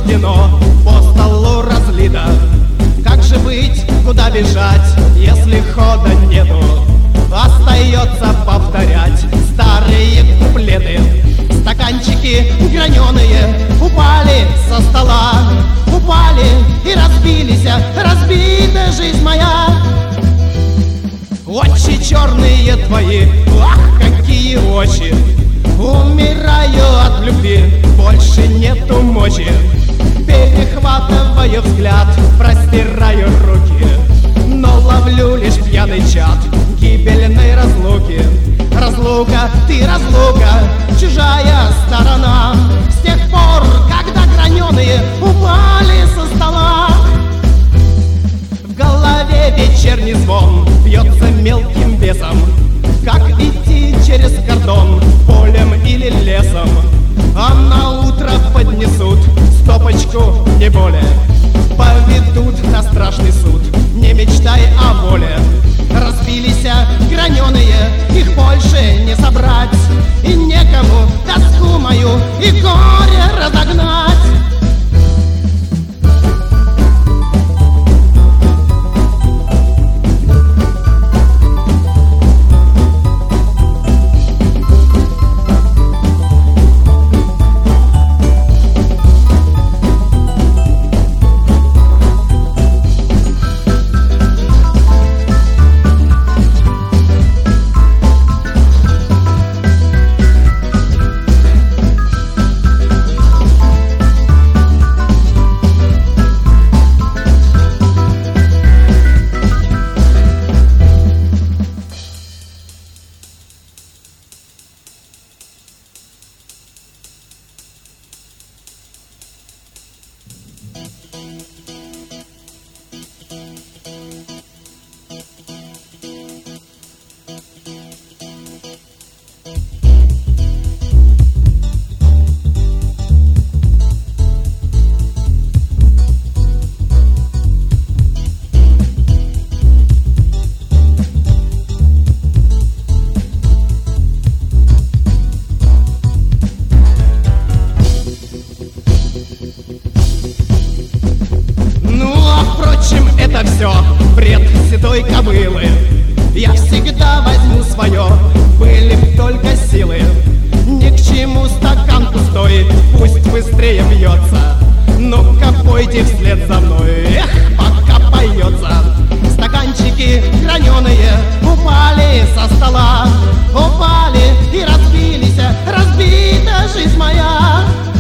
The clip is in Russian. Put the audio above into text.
суждено, по столу разлито. Как же быть, куда бежать, если хода нету? Остается повторять старые куплеты. Стаканчики граненые упали со стола, упали и разбились, разбита жизнь моя. Очи черные твои, ах, какие очи! Умираю от любви, больше нету мочи. Перехватываю взгляд, простираю руки, но ловлю лишь пьяный чад гибельной разлуки. Разлука, ты разлука, чужая сторона. С тех пор, когда граненые упали со стола, в голове вечерний звон бьется мелким весом. Как идти через кордон, полем или лесом? А на утро поднесут стопочку, не более. Поведут на страшный суд, не мечтай о воле. Разбились граненые, их больше не собрать, и некому тоску мою и горе разогнать. Это все бред седой кобылы. Я всегда возьму свое, были б только силы. Ни к чему стакан пустой, пусть быстрее бьется. Ну-ка пойте вслед за мной, эх, пока поется. Стаканчики граненые упали со стола, упали и разбились, разбита жизнь моя.